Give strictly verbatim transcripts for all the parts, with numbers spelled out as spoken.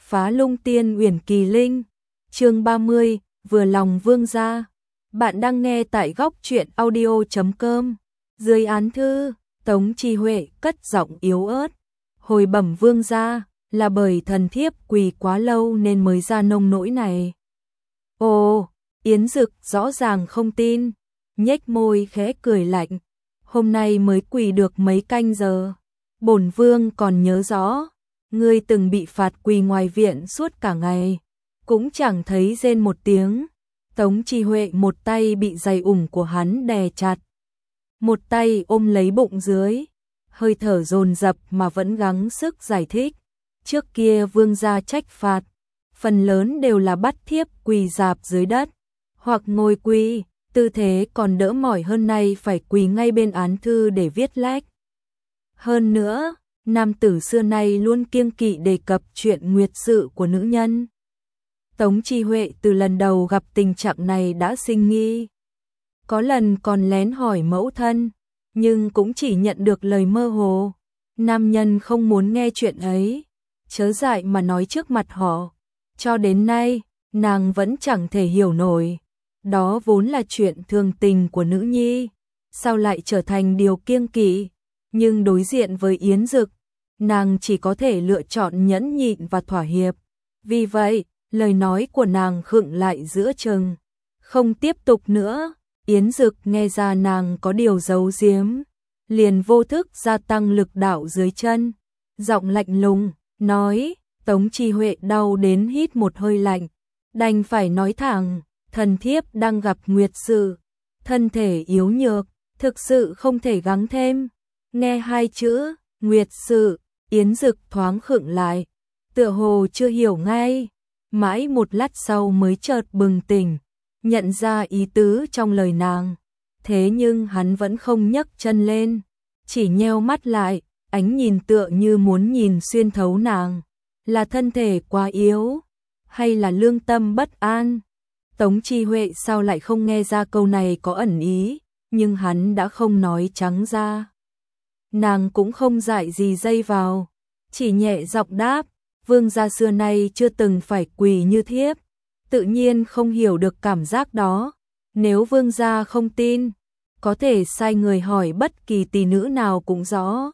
Phá Lung Tiên Uyển Kỳ Linh, chương ba mươi, vừa lòng vương gia. Bạn đang nghe tại góc truyện audio chấm com. Dưới án thư, Tống Chi Huệ cất giọng yếu ớt, hồi bẩm vương gia, là bởi thần thiếp quỳ quá lâu nên mới ra nông nỗi này. Ồ, Yến Dực rõ ràng không tin, nhếch môi khẽ cười lạnh, hôm nay mới quỳ được mấy canh giờ, bổn vương còn nhớ rõ, ngươi từng bị phạt quỳ ngoài viện suốt cả ngày, cũng chẳng thấy rên một tiếng. Tống Chi Huệ một tay bị giày ủng của hắn đè chặt, một tay ôm lấy bụng dưới, hơi thở dồn dập mà vẫn gắng sức giải thích. Trước kia vương gia trách phạt, phần lớn đều là bắt thiếp quỳ rạp dưới đất, hoặc ngồi quỳ, tư thế còn đỡ mỏi hơn nay phải quỳ ngay bên án thư để viết lách. Hơn nữa, nam tử xưa nay luôn kiêng kỵ đề cập chuyện nguyệt sự của nữ nhân. Tống Chi Huệ từ lần đầu gặp tình trạng này đã sinh nghi. Có lần còn lén hỏi mẫu thân, nhưng cũng chỉ nhận được lời mơ hồ. Nam nhân không muốn nghe chuyện ấy, chớ dại mà nói trước mặt họ. Cho đến nay, nàng vẫn chẳng thể hiểu nổi. Đó vốn là chuyện thường tình của nữ nhi, sao lại trở thành điều kiêng kỵ. Nhưng đối diện với Yến Dực, nàng chỉ có thể lựa chọn nhẫn nhịn và thỏa hiệp. Vì vậy, lời nói của nàng khựng lại giữa chừng, không tiếp tục nữa. Yến Dực nghe ra nàng có điều giấu giếm, liền vô thức gia tăng lực đạo dưới chân, giọng lạnh lùng, nói. Tống Chi Huệ đau đến hít một hơi lạnh, đành phải nói thẳng, thần thiếp đang gặp nguyệt sự, thân thể yếu nhược, thực sự không thể gắng thêm. Nghe hai chữ, nguyệt sự, Yến Dực thoáng khựng lại, tựa hồ chưa hiểu ngay, mãi một lát sau mới chợt bừng tỉnh, nhận ra ý tứ trong lời nàng. Thế nhưng hắn vẫn không nhấc chân lên, chỉ nheo mắt lại, ánh nhìn tựa như muốn nhìn xuyên thấu nàng. Là thân thể quá yếu, hay là lương tâm bất an? Tống Chi Huệ sao lại không nghe ra câu này có ẩn ý, nhưng hắn đã không nói trắng ra. Nàng cũng không dại gì dây vào, chỉ nhẹ giọng đáp, vương gia xưa nay chưa từng phải quỳ như thiếp, tự nhiên không hiểu được cảm giác đó. Nếu vương gia không tin, có thể sai người hỏi bất kỳ tỷ nữ nào cũng rõ.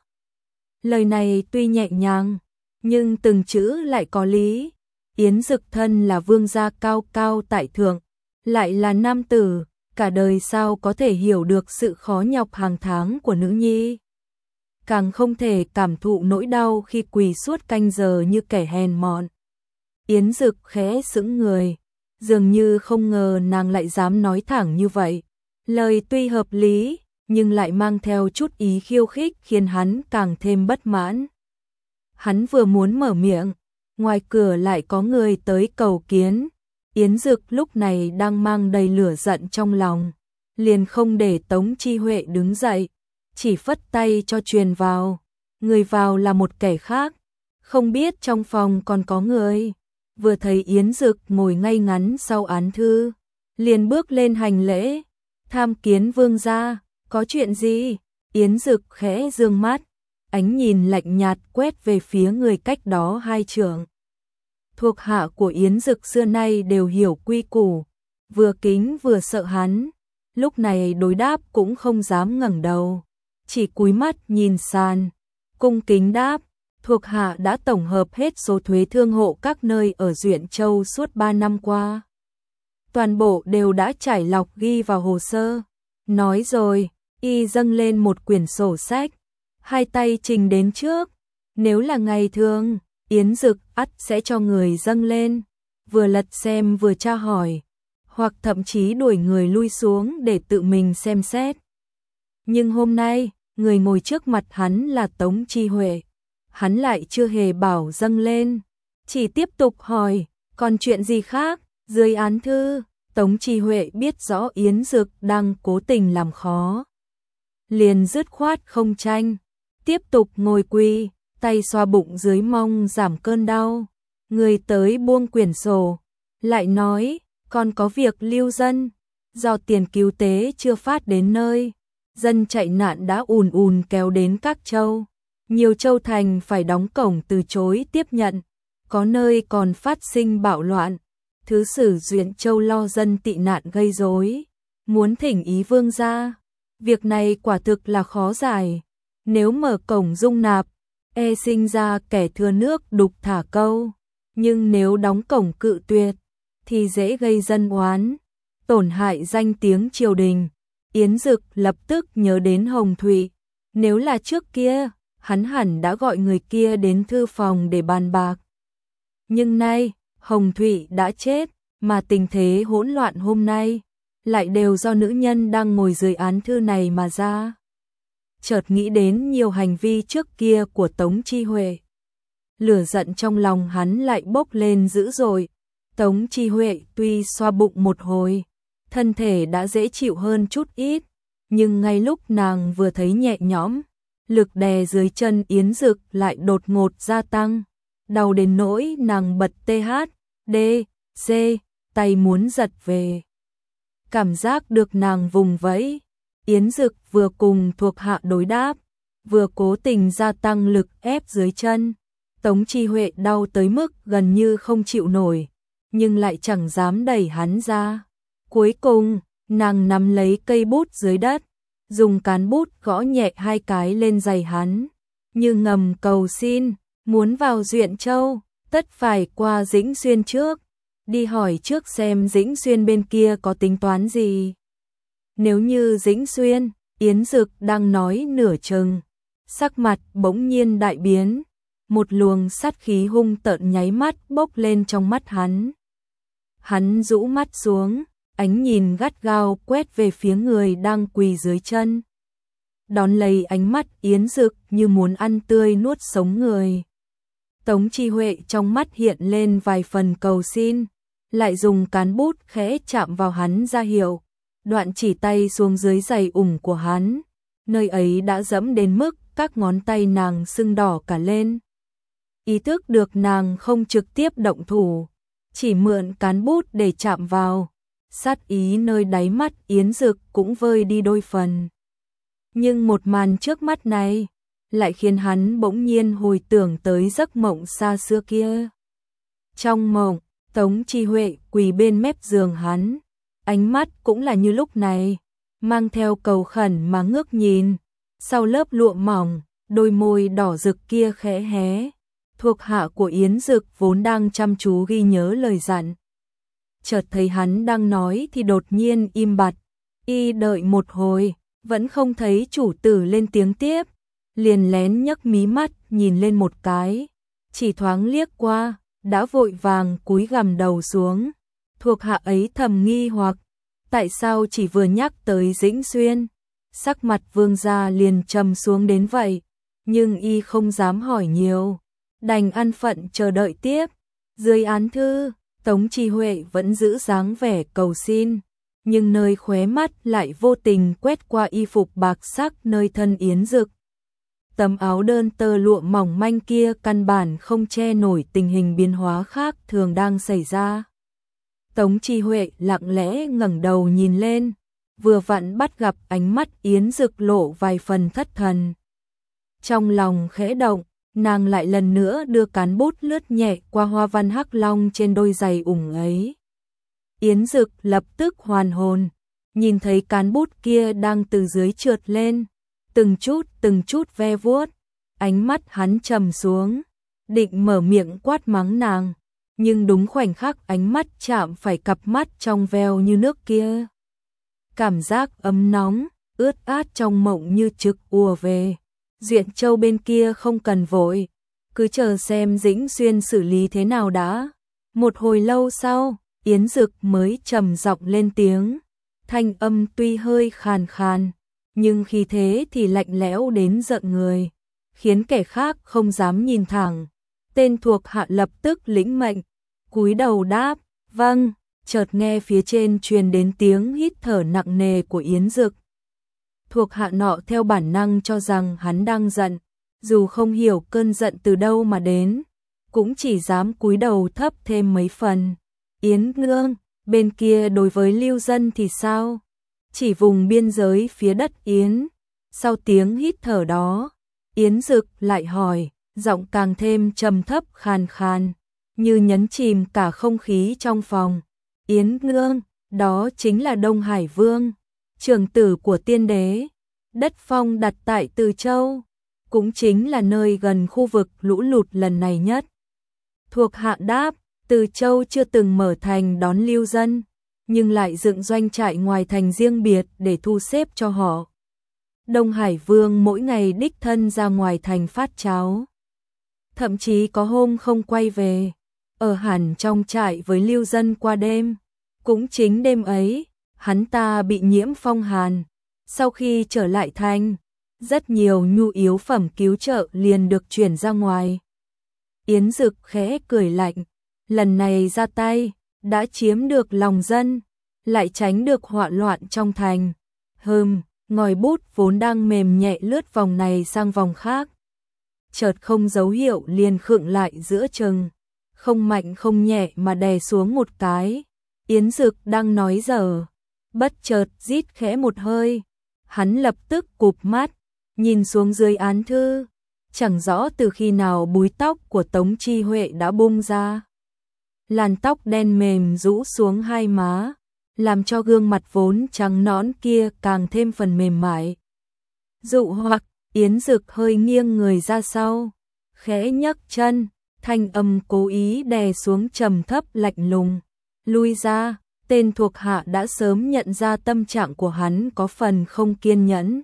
Lời này tuy nhẹ nhàng, nhưng từng chữ lại có lý. Yến Dực thân là vương gia cao cao tại thượng, lại là nam tử, cả đời sao có thể hiểu được sự khó nhọc hàng tháng của nữ nhi. Càng không thể cảm thụ nỗi đau khi quỳ suốt canh giờ như kẻ hèn mọn. Yến Dực khẽ sững người, dường như không ngờ nàng lại dám nói thẳng như vậy. Lời tuy hợp lý, nhưng lại mang theo chút ý khiêu khích khiến hắn càng thêm bất mãn. Hắn vừa muốn mở miệng, ngoài cửa lại có người tới cầu kiến. Yến Dực lúc này đang mang đầy lửa giận trong lòng, liền không để Tống Chi Huệ đứng dậy, chỉ phất tay cho truyền vào. Người vào là một kẻ khác, không biết trong phòng còn có người. Vừa thấy Yến Dực ngồi ngay ngắn sau án thư, liền bước lên hành lễ, tham kiến vương gia. Có chuyện gì? Yến Dực khẽ dương mắt, ánh nhìn lạnh nhạt quét về phía người cách đó hai trượng. Thuộc hạ của Yến Dực xưa nay đều hiểu quy củ, vừa kính vừa sợ hắn, lúc này đối đáp cũng không dám ngẩng đầu, chỉ cúi mắt nhìn sàn, cung kính đáp, thuộc hạ đã tổng hợp hết số thuế thương hộ các nơi ở Duyện Châu suốt ba năm qua. Toàn bộ đều đã trải lọc ghi vào hồ sơ. Nói rồi, y dâng lên một quyển sổ sách, hai tay trình đến trước. Nếu là ngày thường, Yến Dực ắt sẽ cho người dâng lên, vừa lật xem vừa tra hỏi, hoặc thậm chí đuổi người lui xuống để tự mình xem xét. Nhưng hôm nay, người ngồi trước mặt hắn là Tống Chi Huệ, hắn lại chưa hề bảo dâng lên, chỉ tiếp tục hỏi, còn chuyện gì khác? Dưới án thư, Tống Chi Huệ biết rõ Yến Dực đang cố tình làm khó, liền dứt khoát không tranh, tiếp tục ngồi quỳ, tay xoa bụng dưới mong giảm cơn đau. Người tới buông quyển sổ, lại nói, còn có việc lưu dân, do tiền cứu tế chưa phát đến nơi, dân chạy nạn đã ùn ùn kéo đến các châu, nhiều châu thành phải đóng cổng từ chối tiếp nhận, có nơi còn phát sinh bạo loạn. Thứ sử Duyện Châu lo dân tị nạn gây rối, muốn thỉnh ý vương gia. Việc này quả thực là khó giải. Nếu mở cổng dung nạp, e sinh ra kẻ thừa nước đục thả câu. Nhưng nếu đóng cổng cự tuyệt, thì dễ gây dân oán, tổn hại danh tiếng triều đình. Yến Dực lập tức nhớ đến Hồng Thụy. Nếu là trước kia, hắn hẳn đã gọi người kia đến thư phòng để bàn bạc. Nhưng nay, Hồng Thụy đã chết, mà tình thế hỗn loạn hôm nay lại đều do nữ nhân đang ngồi dưới án thư này mà ra. Chợt nghĩ đến nhiều hành vi trước kia của Tống Chi Huệ. Lửa giận trong lòng hắn lại bốc lên dữ dội. Tống Chi Huệ tuy xoa bụng một hồi, thân thể đã dễ chịu hơn chút ít, nhưng ngay lúc nàng vừa thấy nhẹ nhõm, lực đè dưới chân Yến Dực lại đột ngột gia tăng, đau đến nỗi nàng bật tê hát, đê, xê, tay muốn giật về. Cảm giác được nàng vùng vẫy, Yến Dực vừa cùng thuộc hạ đối đáp, vừa cố tình gia tăng lực ép dưới chân. Tống Chi Huệ đau tới mức gần như không chịu nổi, nhưng lại chẳng dám đẩy hắn ra. Cuối cùng, nàng nắm lấy cây bút dưới đất, dùng cán bút gõ nhẹ hai cái lên giày hắn, như ngầm cầu xin, muốn vào Duyện Châu, tất phải qua Dĩnh Xuyên trước, đi hỏi trước xem Dĩnh Xuyên bên kia có tính toán gì. Nếu như Dĩnh Xuyên, Yến Dực đang nói nửa chừng, sắc mặt bỗng nhiên đại biến, một luồng sát khí hung tợn nháy mắt bốc lên trong mắt hắn. Hắn rũ mắt xuống, ánh nhìn gắt gao quét về phía người đang quỳ dưới chân. Đón lấy ánh mắt Yến Dực như muốn ăn tươi nuốt sống người. Tống Chi Huệ trong mắt hiện lên vài phần cầu xin, lại dùng cán bút khẽ chạm vào hắn ra hiệu, đoạn chỉ tay xuống dưới giày ủng của hắn, nơi ấy đã dẫm đến mức các ngón tay nàng sưng đỏ cả lên. Ý thức được nàng không trực tiếp động thủ, chỉ mượn cán bút để chạm vào, sát ý nơi đáy mắt Yến Dực cũng vơi đi đôi phần. Nhưng một màn trước mắt này lại khiến hắn bỗng nhiên hồi tưởng tới giấc mộng xa xưa kia. Trong mộng, Tống Chi Huệ quỳ bên mép giường hắn, ánh mắt cũng là như lúc này, mang theo cầu khẩn mà ngước nhìn, sau lớp lụa mỏng, đôi môi đỏ rực kia khẽ hé. Thuộc hạ của Yến Dực vốn đang chăm chú ghi nhớ lời dặn, chợt thấy hắn đang nói thì đột nhiên im bặt, y đợi một hồi, vẫn không thấy chủ tử lên tiếng tiếp, liền lén nhấc mí mắt nhìn lên một cái, chỉ thoáng liếc qua, đã vội vàng cúi gằm đầu xuống. Thuộc hạ ấy thầm nghi hoặc, tại sao chỉ vừa nhắc tới Dĩnh Xuyên, sắc mặt vương gia liền trầm xuống đến vậy, nhưng y không dám hỏi nhiều, đành an phận chờ đợi tiếp. Dưới án thư, Tống Chi Huệ vẫn giữ dáng vẻ cầu xin, nhưng nơi khóe mắt lại vô tình quét qua y phục bạc sắc nơi thân Yến Dực. Tấm áo đơn tơ lụa mỏng manh kia căn bản không che nổi tình hình biến hóa khác thường đang xảy ra. Tống Chi Huệ lặng lẽ ngẩng đầu nhìn lên, vừa vặn bắt gặp ánh mắt Yến Dực lộ vài phần thất thần. Trong lòng khẽ động, nàng lại lần nữa đưa cán bút lướt nhẹ qua hoa văn hắc long trên đôi giày ủng ấy. Yến Dực lập tức hoàn hồn, nhìn thấy cán bút kia đang từ dưới trượt lên, từng chút từng chút ve vuốt, ánh mắt hắn trầm xuống, định mở miệng quát mắng nàng, nhưng đúng khoảnh khắc ánh mắt chạm phải cặp mắt trong veo như nước kia. Cảm giác ấm nóng, ướt át trong mộng như trực ùa về. Duyện Châu bên kia không cần vội, cứ chờ xem Dĩnh Xuyên xử lý thế nào đã. Một hồi lâu sau, Yến Dực mới trầm giọng lên tiếng, thanh âm tuy hơi khàn khàn, nhưng khi thế thì lạnh lẽo đến giận người, khiến kẻ khác không dám nhìn thẳng. Tên thuộc hạ lập tức lĩnh mệnh, cúi đầu đáp, vâng, chợt nghe phía trên truyền đến tiếng hít thở nặng nề của Yến Dực. Thuộc hạ nọ theo bản năng cho rằng hắn đang giận, dù không hiểu cơn giận từ đâu mà đến, cũng chỉ dám cúi đầu thấp thêm mấy phần. Yến nương, bên kia đối với lưu dân thì sao? Chỉ vùng biên giới phía đất Yến. Sau tiếng hít thở đó, Yến Dực lại hỏi, giọng càng thêm trầm thấp khàn khàn, như nhấn chìm cả không khí trong phòng. Yến Nương, đó chính là Đông Hải Vương, trưởng tử của tiên đế. Đất phong đặt tại Từ Châu, cũng chính là nơi gần khu vực lũ lụt lần này nhất. Thuộc hạ đáp, Từ Châu chưa từng mở thành đón lưu dân, nhưng lại dựng doanh trại ngoài thành riêng biệt để thu xếp cho họ. Đông Hải Vương mỗi ngày đích thân ra ngoài thành phát cháo. Thậm chí có hôm không quay về, ở hẳn trong trại với lưu dân qua đêm. Cũng chính đêm ấy, hắn ta bị nhiễm phong hàn. Sau khi trở lại thành, rất nhiều nhu yếu phẩm cứu trợ liền được chuyển ra ngoài. Yến Dực khẽ cười lạnh, lần này ra tay, đã chiếm được lòng dân, lại tránh được họa loạn trong thành. Hừm, ngòi bút vốn đang mềm nhẹ lướt vòng này sang vòng khác. Chợt không dấu hiệu liền khựng lại giữa chừng, không mạnh không nhẹ mà đè xuống một cái. Yến Dực đang nói dở, bất chợt rít khẽ một hơi. Hắn lập tức cụp mắt, nhìn xuống dưới án thư, chẳng rõ từ khi nào búi tóc của Tống Chi Huệ đã bung ra. Làn tóc đen mềm rũ xuống hai má, làm cho gương mặt vốn trắng nõn kia càng thêm phần mềm mại. Dụ hoặc, Yến Dực hơi nghiêng người ra sau, khẽ nhấc chân, thanh âm cố ý đè xuống trầm thấp lạnh lùng. Lui ra, tên thuộc hạ đã sớm nhận ra tâm trạng của hắn có phần không kiên nhẫn.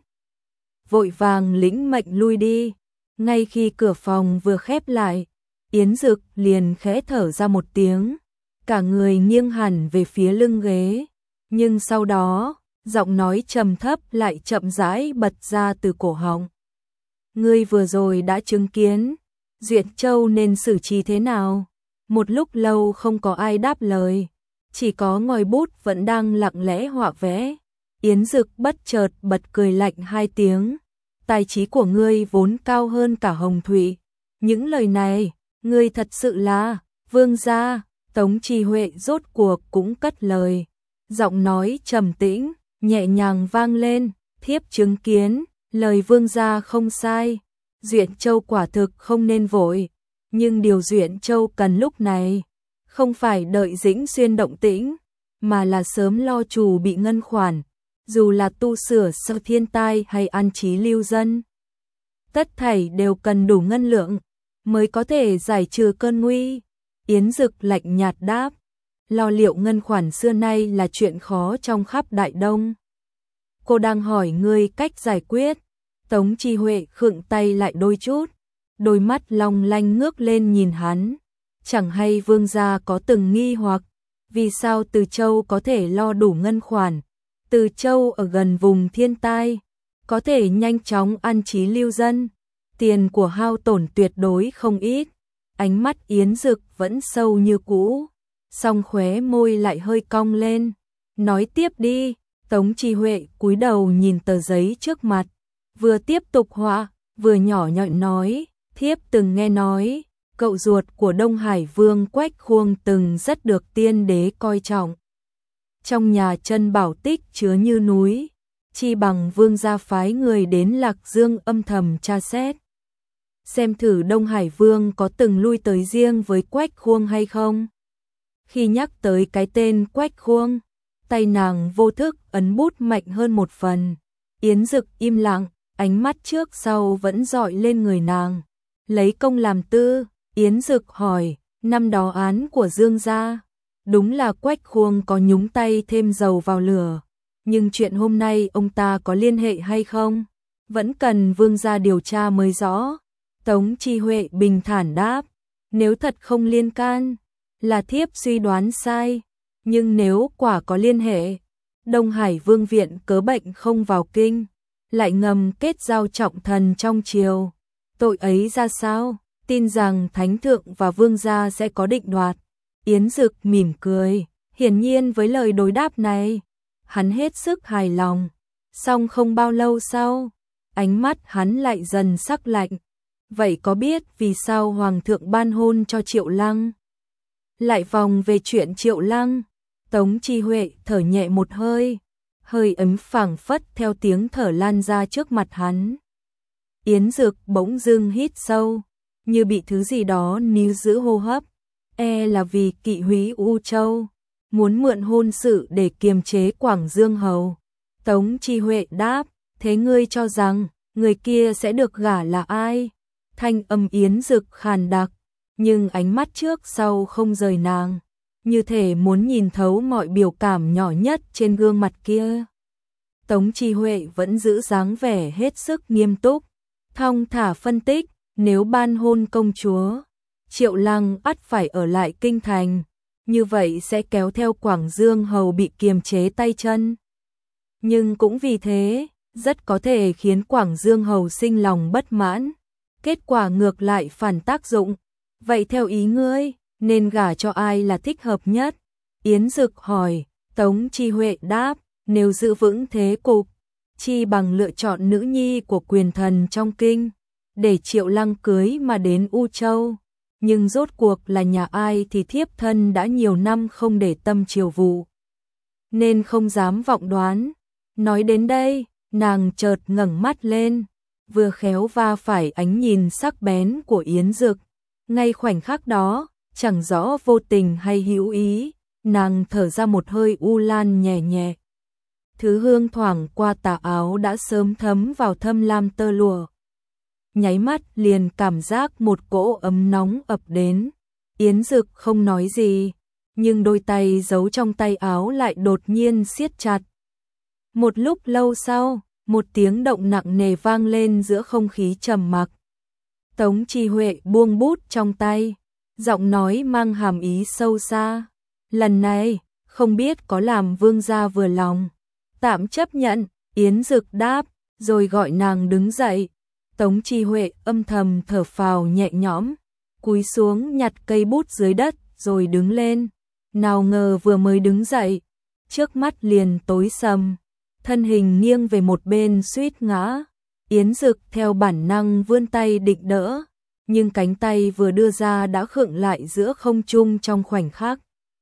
Vội vàng lĩnh mệnh lui đi, ngay khi cửa phòng vừa khép lại, Yến Dực liền khẽ thở ra một tiếng, cả người nghiêng hẳn về phía lưng ghế, nhưng sau đó, giọng nói trầm thấp lại chậm rãi bật ra từ cổ họng. Ngươi vừa rồi đã chứng kiến, Duyệt Châu nên xử trí thế nào? Một lúc lâu không có ai đáp lời, chỉ có ngòi bút vẫn đang lặng lẽ họa vẽ. Yến Dực bất chợt bật cười lạnh hai tiếng. Tài trí của ngươi vốn cao hơn cả hồng thủy. Những lời này, ngươi thật sự là vương gia. Tống Chi Huệ rốt cuộc cũng cất lời. Giọng nói trầm tĩnh, nhẹ nhàng vang lên. Thiếp chứng kiến, lời vương gia không sai. Duyện Châu quả thực không nên vội. Nhưng điều Duyện Châu cần lúc này, không phải đợi Dĩnh Xuyên động tĩnh, mà là sớm lo chủ bị ngân khoản. Dù là tu sửa sau thiên tai hay an trí lưu dân, tất thảy đều cần đủ ngân lượng, mới có thể giải trừ cơn nguy. Yến Dực lạnh nhạt đáp, lo liệu ngân khoản xưa nay là chuyện khó trong khắp Đại Đông. Cô đang hỏi ngươi cách giải quyết. Tống Chi Huệ khựng tay lại đôi chút, đôi mắt long lanh ngước lên nhìn hắn. Chẳng hay vương gia có từng nghi hoặc, vì sao Từ Châu có thể lo đủ ngân khoản? Từ Châu ở gần vùng thiên tai, có thể nhanh chóng an trí lưu dân, tiền của hao tổn tuyệt đối không ít. Ánh mắt Yến Dực vẫn sâu như cũ, song khóe môi lại hơi cong lên. Nói tiếp đi. Tống Chi Huệ cúi đầu nhìn tờ giấy trước mặt, vừa tiếp tục họa, vừa nhỏ nhọn nói, thiếp từng nghe nói, cậu ruột của Đông Hải Vương Quách Khuông từng rất được tiên đế coi trọng. Trong nhà chân bảo tích chứa như núi, chi bằng vương gia phái người đến Lạc Dương âm thầm tra xét. Xem thử Đông Hải Vương có từng lui tới riêng với Quách Khuông hay không. Khi nhắc tới cái tên Quách Khuông, tay nàng vô thức ấn bút mạnh hơn một phần. Yến Dực im lặng, ánh mắt trước sau vẫn dọi lên người nàng. Lấy công làm tư, Yến Dực hỏi, năm đó án của Dương gia, đúng là Quách Khuông có nhúng tay thêm dầu vào lửa, nhưng chuyện hôm nay ông ta có liên hệ hay không? Vẫn cần vương gia điều tra mới rõ. Tống Chi Huệ bình thản đáp, nếu thật không liên can, là thiếp suy đoán sai, nhưng nếu quả có liên hệ, Đông Hải Vương viện cớ bệnh không vào kinh, lại ngầm kết giao trọng thần trong triều, tội ấy ra sao? Tin rằng thánh thượng và vương gia sẽ có định đoạt. Yến Dực mỉm cười, hiển nhiên với lời đối đáp này, hắn hết sức hài lòng. Song không bao lâu sau, ánh mắt hắn lại dần sắc lạnh. Vậy có biết vì sao hoàng thượng ban hôn cho Triệu Lăng? Lại vòng về chuyện Triệu Lăng. Tống Chi Huệ thở nhẹ một hơi, hơi ấm phảng phất theo tiếng thở lan ra trước mặt hắn. Yến Dực bỗng dưng hít sâu, như bị thứ gì đó níu giữ hô hấp, e là vì kỵ húy U Châu, muốn mượn hôn sự để kiềm chế Quảng Dương Hầu. Tống Chi Huệ đáp, thế ngươi cho rằng, người kia sẽ được gả là ai? Thanh âm Yến Dực khàn đặc, nhưng ánh mắt trước sau không rời nàng, như thể muốn nhìn thấu mọi biểu cảm nhỏ nhất trên gương mặt kia. Tống Chi Huệ vẫn giữ dáng vẻ hết sức nghiêm túc, thong thả phân tích, nếu ban hôn công chúa, Triệu Lăng ắt phải ở lại kinh thành, như vậy sẽ kéo theo Quảng Dương Hầu bị kiềm chế tay chân. Nhưng cũng vì thế, rất có thể khiến Quảng Dương Hầu sinh lòng bất mãn, kết quả ngược lại phản tác dụng. Vậy theo ý ngươi, nên gả cho ai là thích hợp nhất? Yến Dực hỏi. Tống Chi Huệ đáp, nếu giữ vững thế cục, chi bằng lựa chọn nữ nhi của quyền thần trong kinh, để Triệu Lăng cưới mà đến U Châu. Nhưng rốt cuộc là nhà ai thì thiếp thân đã nhiều năm không để tâm triều vụ, nên không dám vọng đoán. Nói đến đây, nàng chợt ngẩng mắt lên, vừa khéo va phải ánh nhìn sắc bén của Yến Dực. Ngay khoảnh khắc đó, chẳng rõ vô tình hay hữu ý, nàng thở ra một hơi u lan nhẹ nhẹ. Thứ hương thoảng qua tà áo đã sớm thấm vào thâm lam tơ lụa. Nháy mắt liền cảm giác một cỗ ấm nóng ập đến. Yến Dực không nói gì, nhưng đôi tay giấu trong tay áo lại đột nhiên siết chặt. Một lúc lâu sau, một tiếng động nặng nề vang lên giữa không khí trầm mặc. Tống Chi Huệ buông bút trong tay, giọng nói mang hàm ý sâu xa. Lần này, không biết có làm vương gia vừa lòng. Tạm chấp nhận, Yến Dực đáp, rồi gọi nàng đứng dậy. Tống Chi Huệ âm thầm thở phào nhẹ nhõm, cúi xuống nhặt cây bút dưới đất rồi đứng lên. Nào ngờ vừa mới đứng dậy, trước mắt liền tối sầm, thân hình nghiêng về một bên suýt ngã. Yến Dực theo bản năng vươn tay định đỡ, nhưng cánh tay vừa đưa ra đã khựng lại giữa không trung trong khoảnh khắc.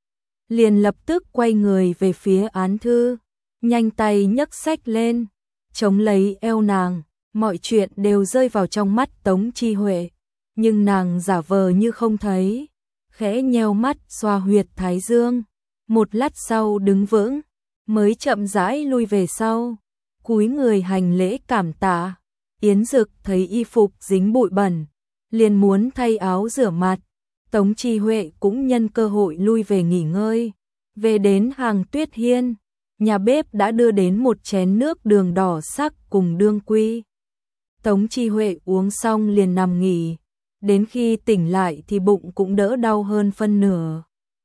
Liền lập tức quay người về phía án thư, nhanh tay nhấc sách lên, chống lấy eo nàng. Mọi chuyện đều rơi vào trong mắt Tống Chi Huệ, nhưng nàng giả vờ như không thấy, khẽ nheo mắt xoa huyệt thái dương. Một lát sau đứng vững, mới chậm rãi lui về sau, cúi người hành lễ cảm tạ. Yến Dực thấy y phục dính bụi bẩn, liền muốn thay áo rửa mặt. Tống Chi Huệ cũng nhân cơ hội lui về nghỉ ngơi. Về đến hàng Tuyết Hiên, nhà bếp đã đưa đến một chén nước đường đỏ sắc cùng đương quy. Tống Chi Huệ uống xong liền nằm nghỉ, đến khi tỉnh lại thì bụng cũng đỡ đau hơn phân nửa.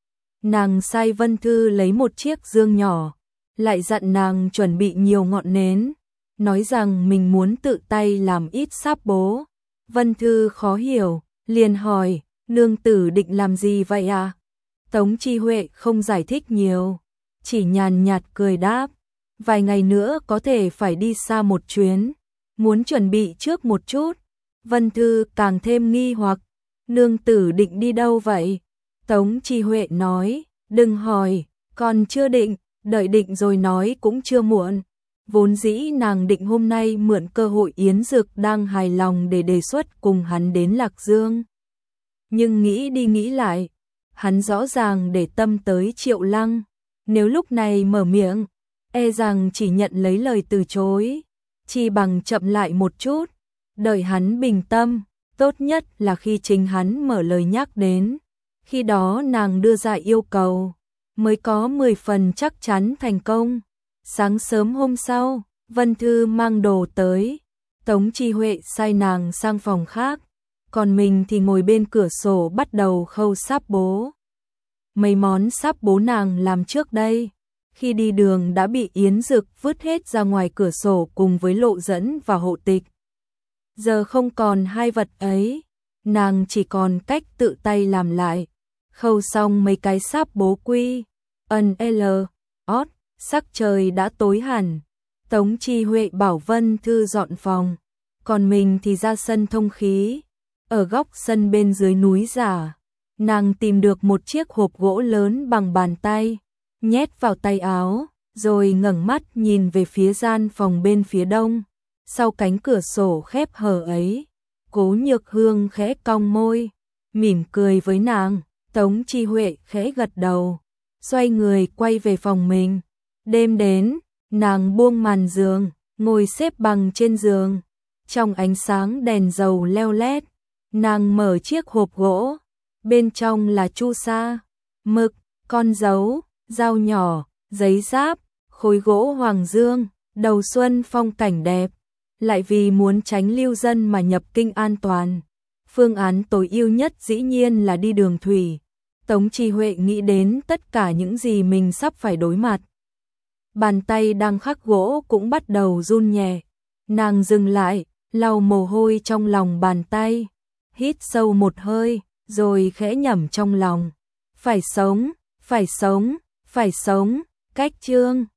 Nàng sai Vân Thư lấy một chiếc dương nhỏ, lại dặn nàng chuẩn bị nhiều ngọn nến, nói rằng mình muốn tự tay làm ít sáp bố. Vân Thư khó hiểu, liền hỏi, nương tử định làm gì vậy à? Tống Chi Huệ không giải thích nhiều, chỉ nhàn nhạt cười đáp, vài ngày nữa có thể phải đi xa một chuyến, muốn chuẩn bị trước một chút. Vân Thư càng thêm nghi hoặc, nương tử định đi đâu vậy? Tống Chi Huệ nói, đừng hỏi, còn chưa định, đợi định rồi nói cũng chưa muộn. Vốn dĩ nàng định hôm nay mượn cơ hội Yến Dực đang hài lòng để đề xuất cùng hắn đến Lạc Dương. Nhưng nghĩ đi nghĩ lại, hắn rõ ràng để tâm tới Triệu Lăng, nếu lúc này mở miệng, e rằng chỉ nhận lấy lời từ chối, chi bằng chậm lại một chút, đợi hắn bình tâm, tốt nhất là khi chính hắn mở lời nhắc đến, khi đó nàng đưa ra yêu cầu, mới có mười phần chắc chắn thành công. Sáng sớm hôm sau, Vân Thư mang đồ tới, Tống Chi Huệ sai nàng sang phòng khác, còn mình thì ngồi bên cửa sổ bắt đầu khâu sáp bố. Mấy món sáp bố nàng làm trước đây, khi đi đường đã bị Yến Dực vứt hết ra ngoài cửa sổ cùng với lộ dẫn và hộ tịch. Giờ không còn hai vật ấy, nàng chỉ còn cách tự tay làm lại. Khâu xong mấy cái sáp bố quy, ân l, ót, sắc trời đã tối hẳn. Tống Chi Huệ bảo Vân Thư dọn phòng, còn mình thì ra sân thông khí. Ở góc sân bên dưới núi giả, nàng tìm được một chiếc hộp gỗ lớn bằng bàn tay, nhét vào tay áo, rồi ngẩng mắt nhìn về phía gian phòng bên phía đông. Sau cánh cửa sổ khép hờ ấy, Cố Nhược Hương khẽ cong môi, mỉm cười với nàng, Tống Chi Huệ khẽ gật đầu, xoay người quay về phòng mình. Đêm đến, nàng buông màn giường, ngồi xếp bằng trên giường. Trong ánh sáng đèn dầu leo lét, nàng mở chiếc hộp gỗ, bên trong là chu sa, mực, con dấu, dao nhỏ, giấy giáp, khối gỗ hoàng dương. Đầu xuân phong cảnh đẹp, lại vì muốn tránh lưu dân mà nhập kinh an toàn. Phương án tối ưu nhất dĩ nhiên là đi đường thủy. Tống Chi Huệ nghĩ đến tất cả những gì mình sắp phải đối mặt. Bàn tay đang khắc gỗ cũng bắt đầu run nhẹ. Nàng dừng lại, lau mồ hôi trong lòng bàn tay, hít sâu một hơi, rồi khẽ nhẩm trong lòng. Phải sống, phải sống, phải sống, cách chương.